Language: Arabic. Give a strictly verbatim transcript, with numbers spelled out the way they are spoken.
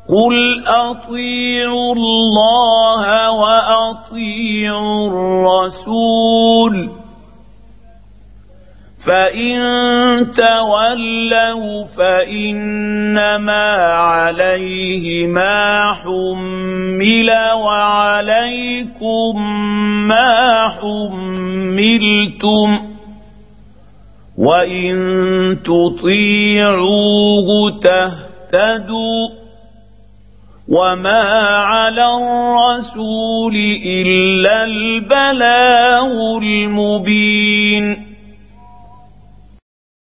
قل أطيعوا الله وأطيعوا الرسول فإن تولوا فإنما عليه ما حمل وعليكم ما حملتم وإن تطيعوه تهتدوا وما على الرسول إلا البلاغ المبين